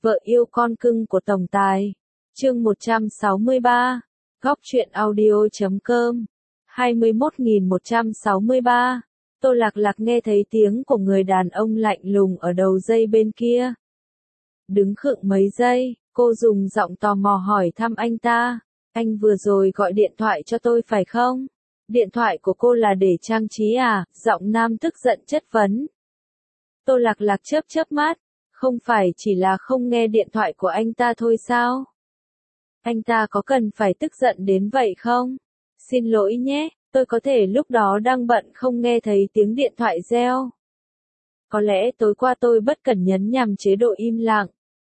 Vợ yêu con cưng của tổng tài. Chương 163. Góc truyện audio.com. 21.163. Tô Lạc Lạc nghe thấy tiếng của người đàn ông lạnh lùng ở đầu dây bên kia. Đứng khựng mấy giây, cô dùng giọng tò mò hỏi thăm anh ta. Anh vừa rồi gọi điện thoại cho tôi phải không? Điện thoại của cô là để trang trí à? Giọng nam tức giận chất vấn. Tô Lạc Lạc chớp mắt. Không phải chỉ là không nghe điện thoại của anh ta thôi sao? Anh ta có cần phải tức giận đến vậy không? Xin lỗi nhé, tôi có thể lúc đó đang bận không nghe thấy tiếng điện thoại reo. Có lẽ tối qua tôi bất cẩn nhấn nhầm chế độ im lặng.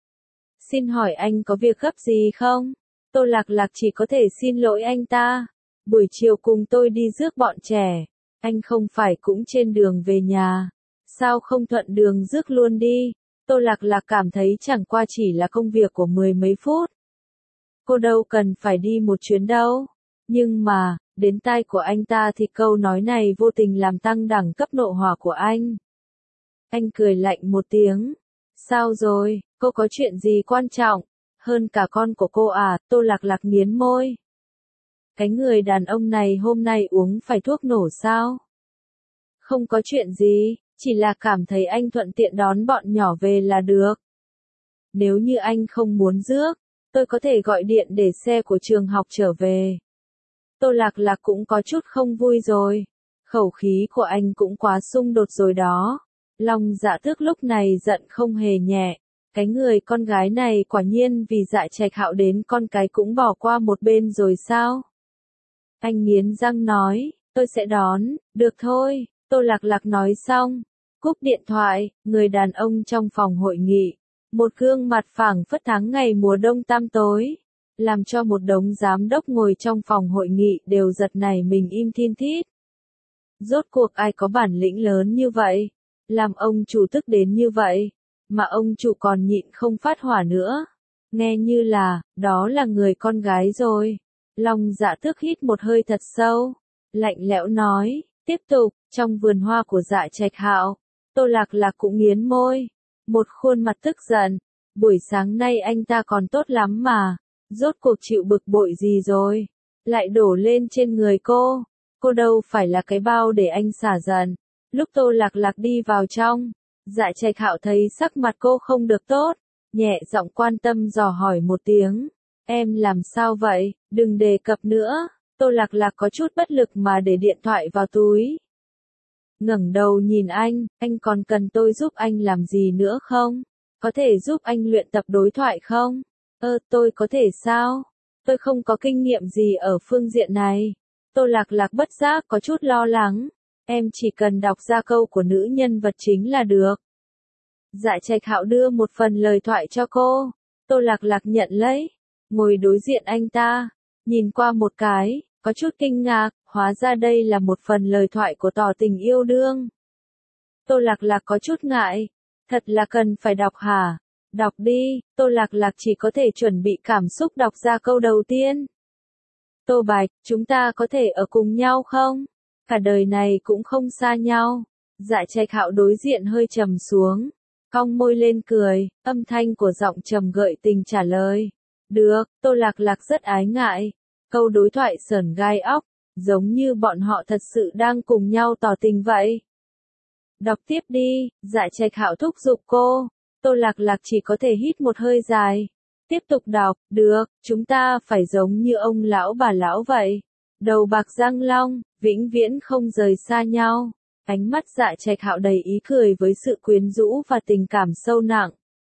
Xin hỏi anh có việc gấp gì không? Tô Lạc Lạc chỉ có thể xin lỗi anh ta. Buổi chiều cùng tôi đi rước bọn trẻ. Anh không phải cũng trên đường về nhà. Sao không thuận đường rước luôn đi? Tô Lạc Lạc cảm thấy chẳng qua chỉ là công việc của mười mấy phút. Cô đâu cần phải đi một chuyến đâu. Nhưng mà, đến tai của anh ta thì câu nói này vô tình làm tăng đẳng cấp nộ hỏa của anh. Anh cười lạnh một tiếng. Sao rồi, cô có chuyện gì quan trọng? Hơn cả con của cô à? Tô Lạc Lạc nghiến môi. Cái người đàn ông này hôm nay uống phải thuốc nổ sao? Không có chuyện gì, chỉ là cảm thấy anh thuận tiện đón bọn nhỏ về là được. Nếu như anh không muốn rước, tôi có thể gọi điện để xe của trường học trở về. Tô Lạc Lạc cũng có chút không vui rồi. Khẩu khí của anh cũng quá xung đột rồi đó. Long Dạ Tước lúc này giận không hề nhẹ. Cái người con gái này quả nhiên vì Dạ Trạch Hạo đến con cái cũng bỏ qua một bên rồi sao? Anh nghiến răng nói, tôi sẽ đón, được thôi. Tô Lạc Lạc nói xong, cúp điện thoại, người đàn ông trong phòng hội nghị. Một gương mặt phảng phất tháng ngày mùa đông tăm tối, làm cho một đống giám đốc ngồi trong phòng hội nghị đều giật nảy mình im thin thít. Rốt cuộc ai có bản lĩnh lớn như vậy, làm ông chủ tức đến như vậy, mà ông chủ còn nhịn không phát hỏa nữa. Nghe như là, đó là người con gái rồi. Long Dạ Tước hít một hơi thật sâu, lạnh lẽo nói, tiếp tục, trong vườn hoa của Dạ Trạch Hạo. Tô Lạc Lạc cũng nghiến môi, một khuôn mặt tức giận. Buổi sáng nay anh ta còn tốt lắm mà, rốt cuộc chịu bực bội gì rồi, lại đổ lên trên người cô. Cô đâu phải là cái bao để anh xả giận. Lúc Tô Lạc Lạc đi vào trong, Dạ Trạch Hạo thấy sắc mặt cô không được tốt, nhẹ giọng quan tâm dò hỏi một tiếng. Em làm sao vậy, đừng đề cập nữa. Tô Lạc Lạc có chút bất lực mà để điện thoại vào túi. Ngẩng đầu nhìn anh còn cần tôi giúp anh làm gì nữa không? Có thể giúp anh luyện tập đối thoại không? Tôi có thể sao? Tôi không có kinh nghiệm gì ở phương diện này. Tô Lạc Lạc bất giác có chút lo lắng. Em chỉ cần đọc ra câu của nữ nhân vật chính là được. Dạ Trạch Hạo đưa một phần lời thoại cho cô. Tô Lạc Lạc nhận lấy, ngồi đối diện anh ta, nhìn qua một cái, có chút kinh ngạc, hóa ra đây là một phần lời thoại của tỏ tình yêu đương. Tô Lạc Lạc có chút ngại, thật là cần phải đọc hả? Đọc đi. Tô Lạc Lạc chỉ có thể chuẩn bị cảm xúc đọc ra câu đầu tiên. Tô Bạch, chúng ta có thể ở cùng nhau không? Cả đời này cũng không xa nhau. Dạ Trạch Hạo đối diện hơi trầm xuống, cong môi lên cười, âm thanh của giọng trầm gợi tình trả lời. Được. Tô Lạc Lạc rất ái ngại. Câu đối thoại sởn gai óc, giống như bọn họ thật sự đang cùng nhau tỏ tình vậy. Đọc tiếp đi. Dạ Trạch Hạo thúc giục cô. Tô Lạc Lạc chỉ có thể hít một hơi dài. Tiếp tục đọc. Được, chúng ta phải giống như ông lão bà lão vậy. Đầu bạc răng long, vĩnh viễn không rời xa nhau. Ánh mắt Dạ Trạch Hạo đầy ý cười với sự quyến rũ và tình cảm sâu nặng.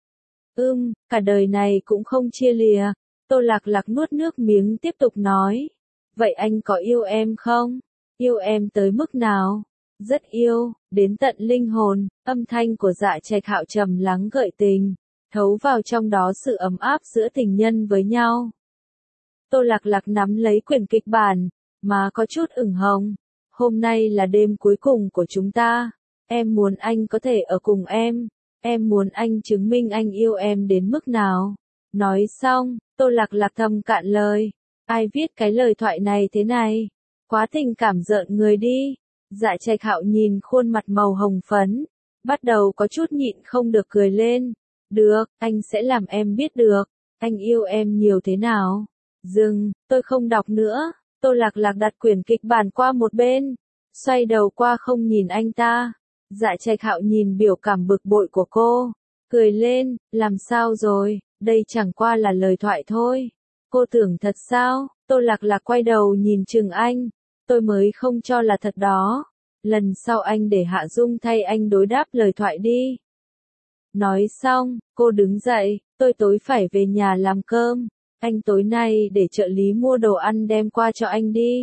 Cả đời này cũng không chia lìa. Tô Lạc Lạc nuốt nước miếng tiếp tục nói. Vậy anh có yêu em không? Yêu em tới mức nào? Rất yêu, đến tận linh hồn. Âm thanh của Dạ Trạch Hạo trầm lắng gợi tình, thấu vào trong đó sự ấm áp giữa tình nhân với nhau. Tô Lạc Lạc nắm lấy quyển kịch bản, mà có chút ửng hồng. Hôm nay là đêm cuối cùng của chúng ta. Em muốn anh có thể ở cùng em. Em muốn anh chứng minh anh yêu em đến mức nào. Nói xong, Tô Lạc Lạc thầm cạn lời. Ai viết cái lời thoại này thế này? Quá tình cảm rợn người đi. Dạ Trạch Hạo nhìn khuôn mặt màu hồng phấn, bắt đầu có chút nhịn không được cười lên. Được, anh sẽ làm em biết được. Anh yêu em nhiều thế nào? Dừng, tôi không đọc nữa. Tô Lạc Lạc đặt quyển kịch bản qua một bên. Xoay đầu qua không nhìn anh ta. Dạ Trạch Hạo nhìn biểu cảm bực bội của cô. Cười lên, làm sao rồi, đây chẳng qua là lời thoại thôi. Cô tưởng thật sao? Tô Lạc Lạc quay đầu nhìn chừng anh. Tôi mới không cho là thật đó. Lần sau anh để Hạ Dung thay anh đối đáp lời thoại đi. Nói xong, cô đứng dậy, tôi tối phải về nhà làm cơm. Anh tối nay để trợ lý mua đồ ăn đem qua cho anh đi.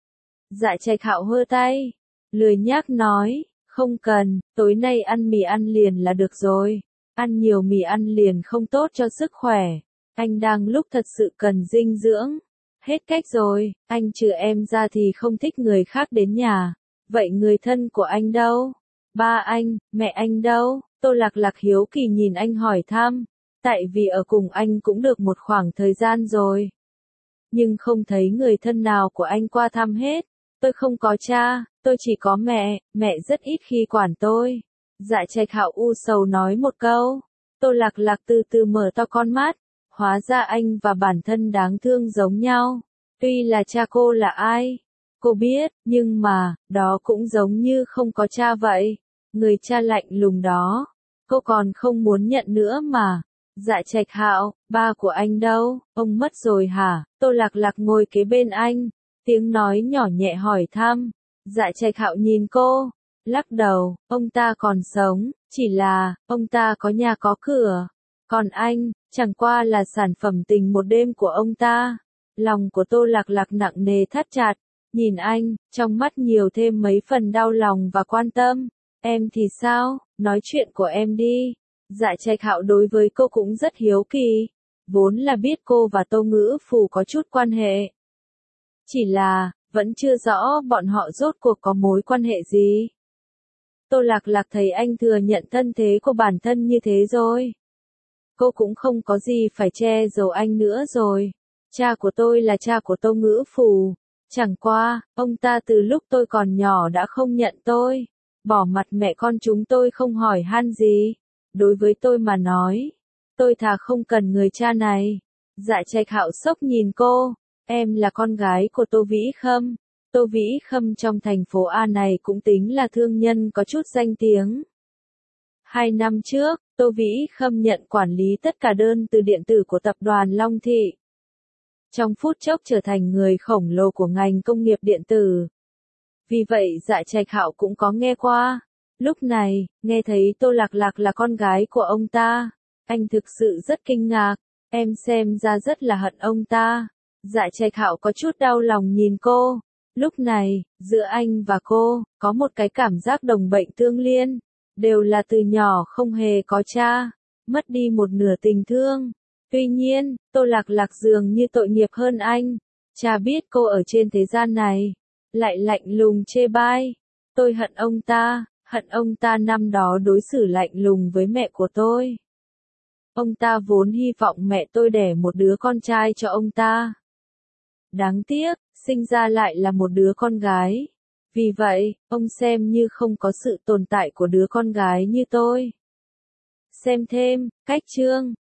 Dạ Trạch Hạo hơ tay. Lười nhác nói, không cần, tối nay ăn mì ăn liền là được rồi. Ăn nhiều mì ăn liền không tốt cho sức khỏe. Anh đang lúc thật sự cần dinh dưỡng. Hết cách rồi, anh trừ em ra thì không thích người khác đến nhà. Vậy người thân của anh đâu? Ba anh, mẹ anh đâu? Tô Lạc Lạc hiếu kỳ nhìn anh hỏi thăm. Tại vì ở cùng anh cũng được một khoảng thời gian rồi. Nhưng không thấy người thân nào của anh qua thăm hết. Tôi không có cha, tôi chỉ có mẹ, mẹ rất ít khi quản tôi. Dạ Trạch Hạo u sầu nói một câu. Tô Lạc Lạc từ từ mở to con mắt. Hóa ra anh và bản thân đáng thương giống nhau. Tuy là cha cô là ai? Cô biết, nhưng mà, đó cũng giống như không có cha vậy. Người cha lạnh lùng đó. Cô còn không muốn nhận nữa mà. Dạ Trạch Hạo, ba của anh đâu? Ông mất rồi hả? Tô Lạc Lạc ngồi kế bên anh. Tiếng nói nhỏ nhẹ hỏi thăm. Dạ Trạch Hạo nhìn cô. Lắc đầu, ông ta còn sống. Chỉ là, ông ta có nhà có cửa. Còn anh, chẳng qua là sản phẩm tình một đêm của ông ta. Lòng của Tô Lạc Lạc nặng nề thắt chặt. Nhìn anh, trong mắt nhiều thêm mấy phần đau lòng và quan tâm. Em thì sao? Nói chuyện của em đi. Dạ Trạch Hạo đối với cô cũng rất hiếu kỳ. Vốn là biết cô và Tô Ngữ Phù có chút quan hệ. Chỉ là, vẫn chưa rõ bọn họ rốt cuộc có mối quan hệ gì. Tô Lạc Lạc thấy anh thừa nhận thân thế của bản thân như thế rồi. Cô cũng không có gì phải che giấu anh nữa rồi. Cha của tôi là cha của Tô Ngữ Phù. Chẳng qua, ông ta từ lúc tôi còn nhỏ đã không nhận tôi. Bỏ mặt mẹ con chúng tôi không hỏi han gì. Đối với tôi mà nói, tôi thà không cần người cha này. Dạ Trạch Hạo sốc nhìn cô. Em là con gái của Tô Vĩ Khâm. Tô Vĩ Khâm trong thành phố A này cũng tính là thương nhân có chút danh tiếng. 2 năm trước, Tô Vĩ Khâm nhận quản lý tất cả đơn từ điện tử của tập đoàn Long Thị. Trong phút chốc trở thành người khổng lồ của ngành công nghiệp điện tử. Vì vậy Dạ Trạch Hạo cũng có nghe qua. Lúc này, nghe thấy Tô Lạc Lạc là con gái của ông ta. Anh thực sự rất kinh ngạc. Em xem ra rất là hận ông ta. Dạ Trạch Hạo có chút đau lòng nhìn cô. Lúc này, giữa anh và cô, có một cái cảm giác đồng bệnh tương liên. Đều là từ nhỏ không hề có cha. Mất đi một nửa tình thương. Tuy nhiên, Tô Lạc Lạc dường như tội nghiệp hơn anh. Cha biết cô ở trên thế gian này. Lại lạnh lùng chê bai. Tôi hận ông ta năm đó đối xử lạnh lùng với mẹ của tôi. Ông ta vốn hy vọng mẹ tôi đẻ một đứa con trai cho ông ta. Đáng tiếc, sinh ra lại là một đứa con gái. Vì vậy, ông xem như không có sự tồn tại của đứa con gái như tôi. Xem thêm, cách chương.